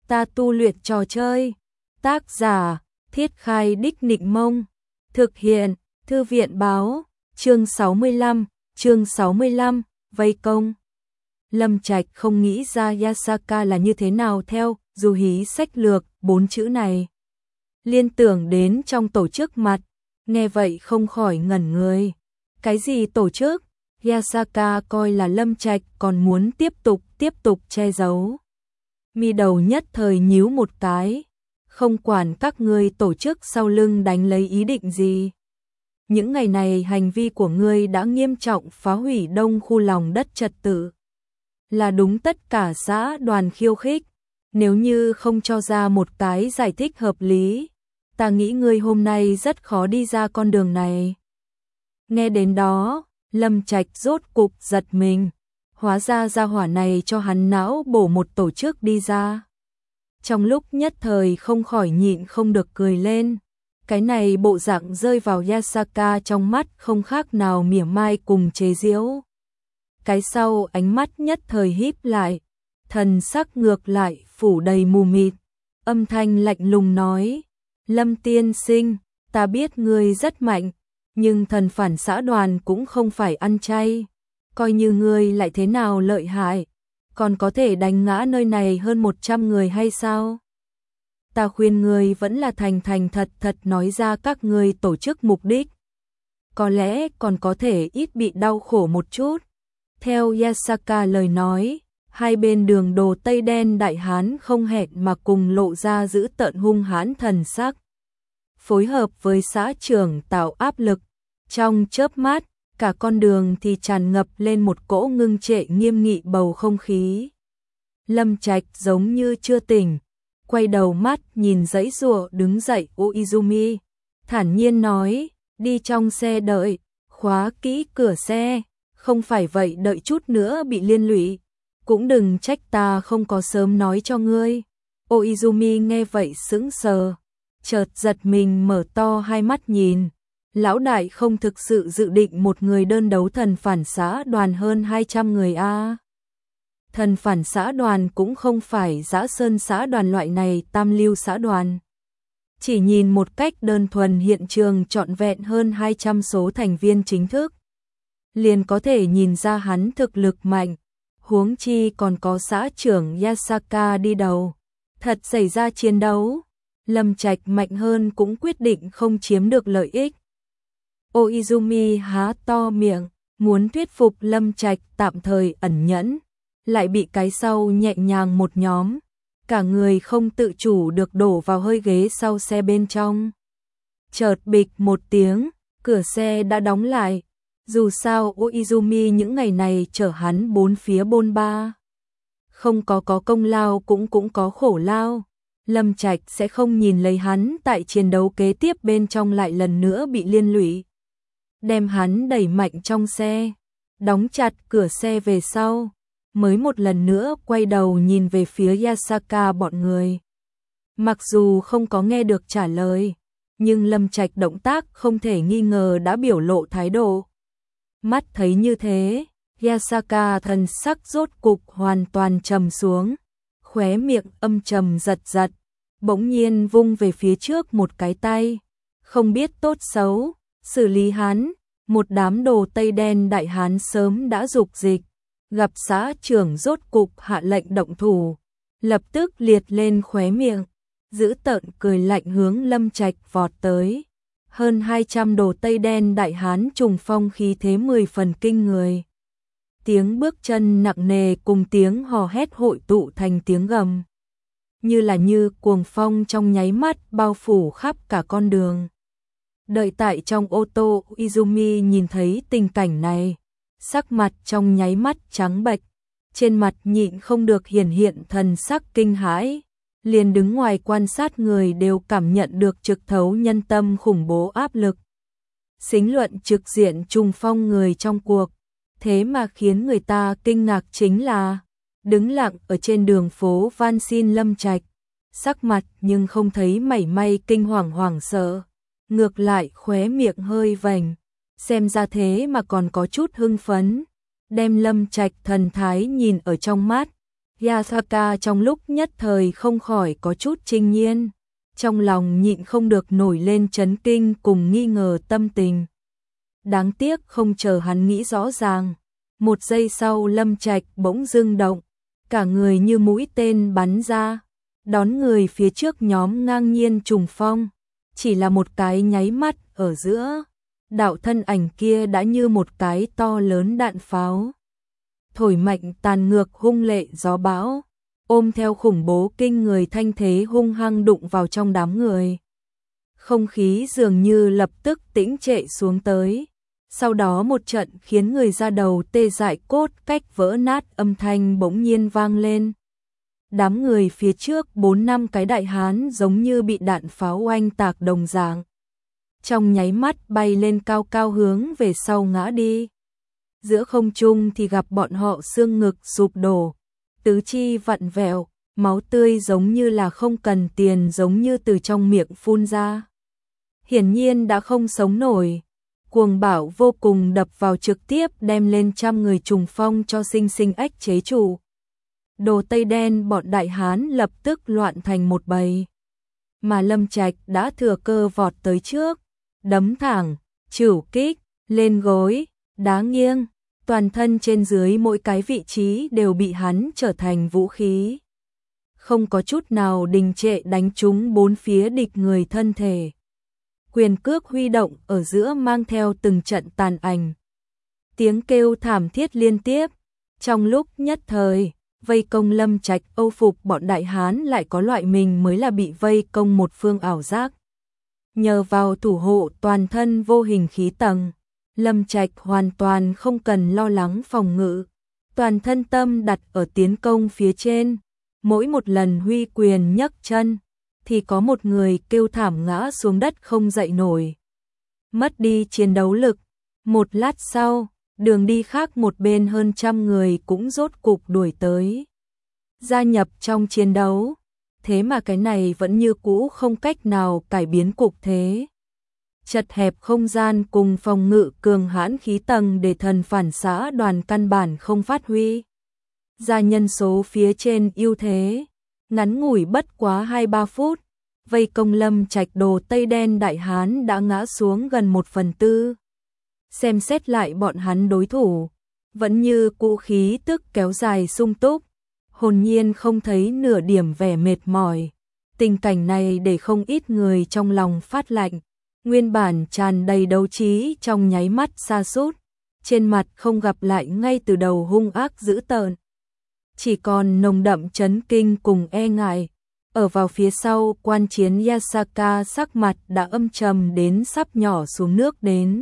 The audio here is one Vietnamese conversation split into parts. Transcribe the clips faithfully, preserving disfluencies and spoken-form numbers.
ta tu luyện trò chơi. Tác giả, Thiết Khai Đích Nịnh Mông. Thực hiện, Thư viện Báo. Chương sáu mươi lăm, chương sáu mươi lăm, vây công. Lâm Trạch không nghĩ ra Yasaka là như thế nào theo dù hí sách lược bốn chữ này. Liên tưởng đến trong tổ chức mặt, nghe vậy không khỏi ngẩn người. Cái gì tổ chức? Yasaka coi là Lâm Trạch còn muốn tiếp tục tiếp tục che giấu. Mi đầu nhất thời nhíu một cái, không quản các ngươi tổ chức sau lưng đánh lấy ý định gì. Những ngày này hành vi của ngươi đã nghiêm trọng phá hủy đông khu lòng đất trật tự. Là đúng tất cả xã đoàn khiêu khích, nếu như không cho ra một cái giải thích hợp lý, ta nghĩ ngươi hôm nay rất khó đi ra con đường này. Nghe đến đó, Lâm Trạch rốt cục giật mình, hóa ra gia hỏa này cho hắn não bổ một tổ chức đi ra. Trong lúc nhất thời không khỏi nhịn không được cười lên, cái này bộ dạng rơi vào Yasaka trong mắt không khác nào mỉa mai cùng chế giễu. Cái sau ánh mắt nhất thời híp lại, thần sắc ngược lại phủ đầy mù mịt, âm thanh lạnh lùng nói: Lâm tiên sinh, ta biết ngươi rất mạnh, nhưng thần phản xã đoàn cũng không phải ăn chay, coi như ngươi lại thế nào lợi hại, còn có thể đánh ngã nơi này hơn một trăm người hay sao? Ta khuyên ngươi vẫn là thành thành thật thật nói ra các ngươi tổ chức mục đích, có lẽ còn có thể ít bị đau khổ một chút. Theo Yasaka lời nói, hai bên đường đồ Tây Đen Đại Hán không hẹn mà cùng lộ ra dữ tợn hung hãn thần sắc. Phối hợp với xã trưởng tạo áp lực, trong chớp mắt, cả con đường thì tràn ngập lên một cỗ ngưng trệ nghiêm nghị bầu không khí. Lâm Trạch giống như chưa tỉnh, quay đầu mắt nhìn giãy giụa đứng dậy Uizumi, thản nhiên nói: đi trong xe đợi, khóa kỹ cửa xe, không phải vậy đợi chút nữa bị liên lụy, cũng đừng trách ta không có sớm nói cho ngươi. Uizumi nghe vậy sững sờ, chợt giật mình mở to hai mắt nhìn. Lão đại không thực sự dự định một người đơn đấu thần phản xã đoàn hơn hai trăm người a. À. Thần phản xã đoàn cũng không phải Dã Sơn xã đoàn loại này tam lưu xã đoàn. Chỉ nhìn một cách đơn thuần hiện trường trọn vẹn hơn hai trăm số thành viên chính thức, liền có thể nhìn ra hắn thực lực mạnh, huống chi còn có xã trưởng Yasaka đi đầu. Thật xảy ra chiến đấu, Lâm Trạch mạnh hơn cũng quyết định không chiếm được lợi ích. Uizumi há to miệng, muốn thuyết phục Lâm Trạch tạm thời ẩn nhẫn, lại bị cái sau nhẹ nhàng một nhóm, cả người không tự chủ được đổ vào hơi ghế sau xe bên trong. Chợt bịch một tiếng, cửa xe đã đóng lại. Dù sao Uizumi những ngày này chở hắn bốn phía bôn ba, không có có công lao cũng cũng có khổ lao. Lâm Trạch sẽ không nhìn lấy hắn tại chiến đấu kế tiếp bên trong lại lần nữa bị liên lụy, đem hắn đẩy mạnh trong xe, đóng chặt cửa xe về sau, mới một lần nữa quay đầu nhìn về phía Yasaka bọn người. Mặc dù không có nghe được trả lời, nhưng Lâm Trạch động tác không thể nghi ngờ đã biểu lộ thái độ. Mắt thấy như thế, Yasaka thần sắc rốt cục hoàn toàn trầm xuống, khóe miệng âm trầm giật giật, bỗng nhiên vung về phía trước một cái tay, không biết tốt xấu, xử lý hắn. Một đám đồ Tây Đen Đại Hán sớm đã dục dịch, gặp xã trưởng rốt cục hạ lệnh động thủ, lập tức liệt lên khóe miệng, giữ tợn cười lạnh hướng Lâm Trạch vọt tới. Hơn hai trăm đồ Tây Đen Đại Hán trùng phong khí thế mười phần kinh người. Tiếng bước chân nặng nề cùng tiếng hò hét hội tụ thành tiếng gầm, như là như cuồng phong trong nháy mắt bao phủ khắp cả con đường. Đợi tại trong ô tô, Izumi nhìn thấy tình cảnh này, sắc mặt trong nháy mắt trắng bệch, trên mặt nhịn không được hiển hiện thần sắc kinh hãi, liền đứng ngoài quan sát người đều cảm nhận được trực thấu nhân tâm khủng bố áp lực. Xính luận trực diện trùng phong người trong cuộc, thế mà khiến người ta kinh ngạc chính là đứng lặng ở trên đường phố van xin Lâm Trạch, sắc mặt nhưng không thấy mảy may kinh hoàng hoảng sợ, ngược lại khóe miệng hơi vành, xem ra thế mà còn có chút hưng phấn, đem Lâm Trạch thần thái nhìn ở trong mắt, Yasaka trong lúc nhất thời không khỏi có chút chinh nhiên, trong lòng nhịn không được nổi lên chấn kinh cùng nghi ngờ tâm tình. Đáng tiếc không chờ hắn nghĩ rõ ràng, một giây sau Lâm Trạch bỗng dưng động, cả người như mũi tên bắn ra, đón người phía trước nhóm ngang nhiên trùng phong, chỉ là một cái nháy mắt ở giữa, đạo thân ảnh kia đã như một cái to lớn đạn pháo. Thổi mạnh tàn ngược hung lệ gió bão, ôm theo khủng bố kinh người thanh thế hung hăng đụng vào trong đám người. Không khí dường như lập tức tĩnh trệ xuống tới, sau đó một trận khiến người ra đầu tê dại cốt cách vỡ nát âm thanh bỗng nhiên vang lên. Đám người phía trước bốn năm cái đại hán giống như bị đạn pháo oanh tạc đồng dạng, trong nháy mắt bay lên cao cao hướng về sau ngã đi. Giữa không trung thì gặp bọn họ xương ngực sụp đổ, tứ chi vặn vẹo, máu tươi giống như là không cần tiền giống như từ trong miệng phun ra. Hiển nhiên đã không sống nổi, cuồng bạo vô cùng đập vào trực tiếp đem lên trăm người trùng phong cho sinh sinh ách chế trụ. Đồ tây đen bọn đại hán lập tức loạn thành một bầy. Mà Lâm Trạch đã thừa cơ vọt tới trước, đấm thẳng, chửu kích, lên gối, đá nghiêng, toàn thân trên dưới mỗi cái vị trí đều bị hắn trở thành vũ khí. Không có chút nào đình trệ đánh trúng bốn phía địch người thân thể. Quyền cước huy động ở giữa mang theo từng trận tàn ảnh. Tiếng kêu thảm thiết liên tiếp, trong lúc nhất thời, vây công Lâm Trạch âu phục bọn đại hán lại có loại mình mới là bị vây công một phương ảo giác. Nhờ vào thủ hộ toàn thân vô hình khí tầng, Lâm Trạch hoàn toàn không cần lo lắng phòng ngự, toàn thân tâm đặt ở tiến công phía trên, mỗi một lần huy quyền nhấc chân, thì có một người kêu thảm ngã xuống đất không dậy nổi. Mất đi chiến đấu lực, một lát sau, đường đi khác một bên hơn trăm người cũng rốt cục đuổi tới. Gia nhập trong chiến đấu, thế mà cái này vẫn như cũ không cách nào cải biến cục thế. Chật hẹp không gian cùng phòng ngự cường hãn khí tầng để thần phản xạ đoàn căn bản không phát huy. Ra nhân số phía trên ưu thế, ngắn ngủi bất quá hai ba phút, vây công Lâm Trạch đồ tây đen đại hán đã ngã xuống gần một phần tư. Xem xét lại bọn hắn đối thủ, vẫn như cũ khí tức kéo dài sung túc, hồn nhiên không thấy nửa điểm vẻ mệt mỏi. Tình cảnh này để không ít người trong lòng phát lạnh, nguyên bản tràn đầy đấu trí trong nháy mắt sa sút, trên mặt không gặp lại ngay từ đầu hung ác dữ tợn, chỉ còn nồng đậm chấn kinh cùng e ngại. Ở vào phía sau quan chiến Yasaka sắc mặt đã âm trầm đến sắp nhỏ xuống nước đến.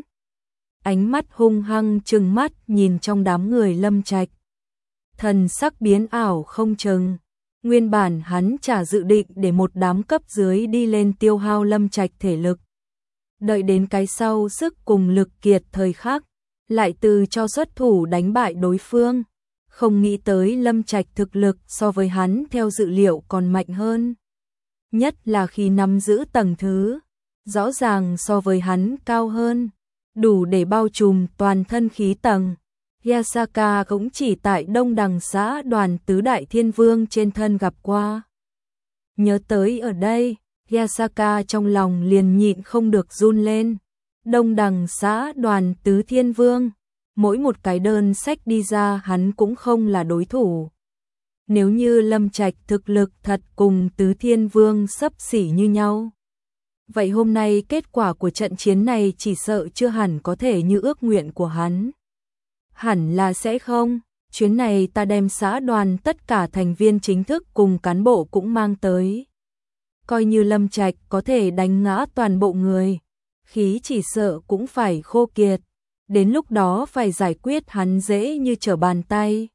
Ánh mắt hung hăng trừng mắt nhìn trong đám người Lâm Trạch. Thần sắc biến ảo không chừng. Nguyên bản hắn chả dự định để một đám cấp dưới đi lên tiêu hao Lâm Trạch thể lực. Đợi đến cái sau sức cùng lực kiệt thời khắc, lại từ cho xuất thủ đánh bại đối phương. Không nghĩ tới Lâm Trạch thực lực so với hắn theo dự liệu còn mạnh hơn. Nhất là khi nắm giữ tầng thứ, rõ ràng so với hắn cao hơn, đủ để bao trùm toàn thân khí tầng. Yasaka cũng chỉ tại Đông Đằng xã đoàn tứ đại thiên vương trên thân gặp qua. Nhớ tới ở đây, Yasaka trong lòng liền nhịn không được run lên. Đông Đằng xã đoàn tứ thiên vương, mỗi một cái đơn sách đi ra hắn cũng không là đối thủ. Nếu như Lâm Trạch thực lực thật cùng tứ thiên vương xấp xỉ như nhau, vậy hôm nay kết quả của trận chiến này chỉ sợ chưa hẳn có thể như ước nguyện của hắn. Hẳn là sẽ không, chuyến này ta đem xã đoàn tất cả thành viên chính thức cùng cán bộ cũng mang tới. Coi như Lâm Trạch có thể đánh ngã toàn bộ người, khí chỉ sợ cũng phải khô kiệt, đến lúc đó phải giải quyết hắn dễ như trở bàn tay.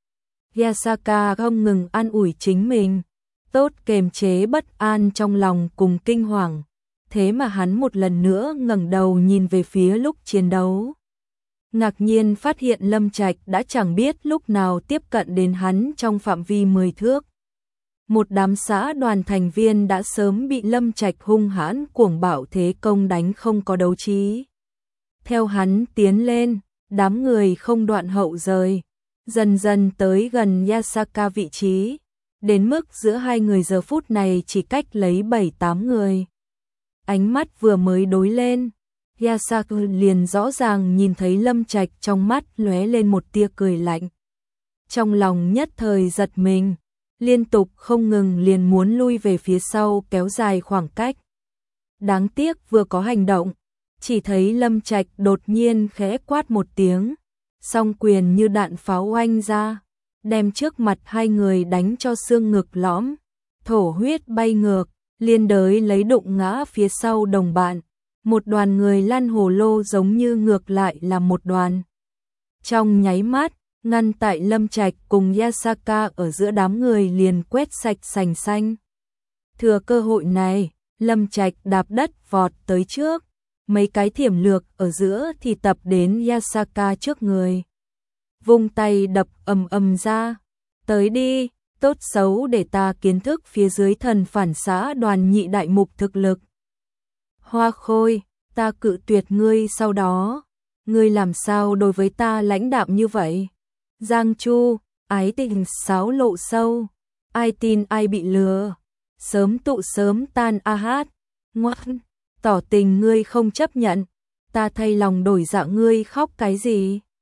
Yasaka không ngừng an ủi chính mình, tốt kềm chế bất an trong lòng cùng kinh hoàng, thế mà hắn một lần nữa ngẩng đầu nhìn về phía lúc chiến đấu. Ngạc nhiên phát hiện Lâm Trạch đã chẳng biết lúc nào tiếp cận đến hắn trong phạm vi mười thước. Một đám xã đoàn thành viên đã sớm bị Lâm Trạch hung hãn cuồng bạo thế công đánh không có đấu trí. Theo hắn tiến lên, đám người không đoạn hậu rời, dần dần tới gần Yasaka vị trí, đến mức giữa hai người giờ phút này chỉ cách lấy bảy tám người. Ánh mắt vừa mới đối lên, Yasaka liền rõ ràng nhìn thấy Lâm Trạch trong mắt lóe lên một tia cười lạnh. Trong lòng nhất thời giật mình, liên tục không ngừng liền muốn lui về phía sau kéo dài khoảng cách. Đáng tiếc vừa có hành động, chỉ thấy Lâm Trạch đột nhiên khẽ quát một tiếng, song quyền như đạn pháo oanh ra, đem trước mặt hai người đánh cho xương ngực lõm, thổ huyết bay ngược, liên đới lấy đụng ngã phía sau đồng bạn. Một đoàn người lăn hồ lô giống như ngược lại là một đoàn. Trong nháy mắt, ngăn tại Lâm Trạch cùng Yasaka ở giữa đám người liền quét sạch sành xanh. Thừa cơ hội này, Lâm Trạch đạp đất vọt tới trước, mấy cái thiểm lược ở giữa thì tập đến Yasaka trước người. Vung tay đập ầm ầm ra, tới đi, tốt xấu để ta kiến thức phía dưới thần phản xã đoàn nhị đại mục thực lực. Hoa Khôi, ta cự tuyệt ngươi sau đó, ngươi làm sao đối với ta lãnh đạm như vậy? Giang Chu, ái tình sáo lộ sâu, ai tin ai bị lừa, sớm tụ sớm tan a hát, ngoan, tỏ tình ngươi không chấp nhận, ta thay lòng đổi dạ ngươi khóc cái gì?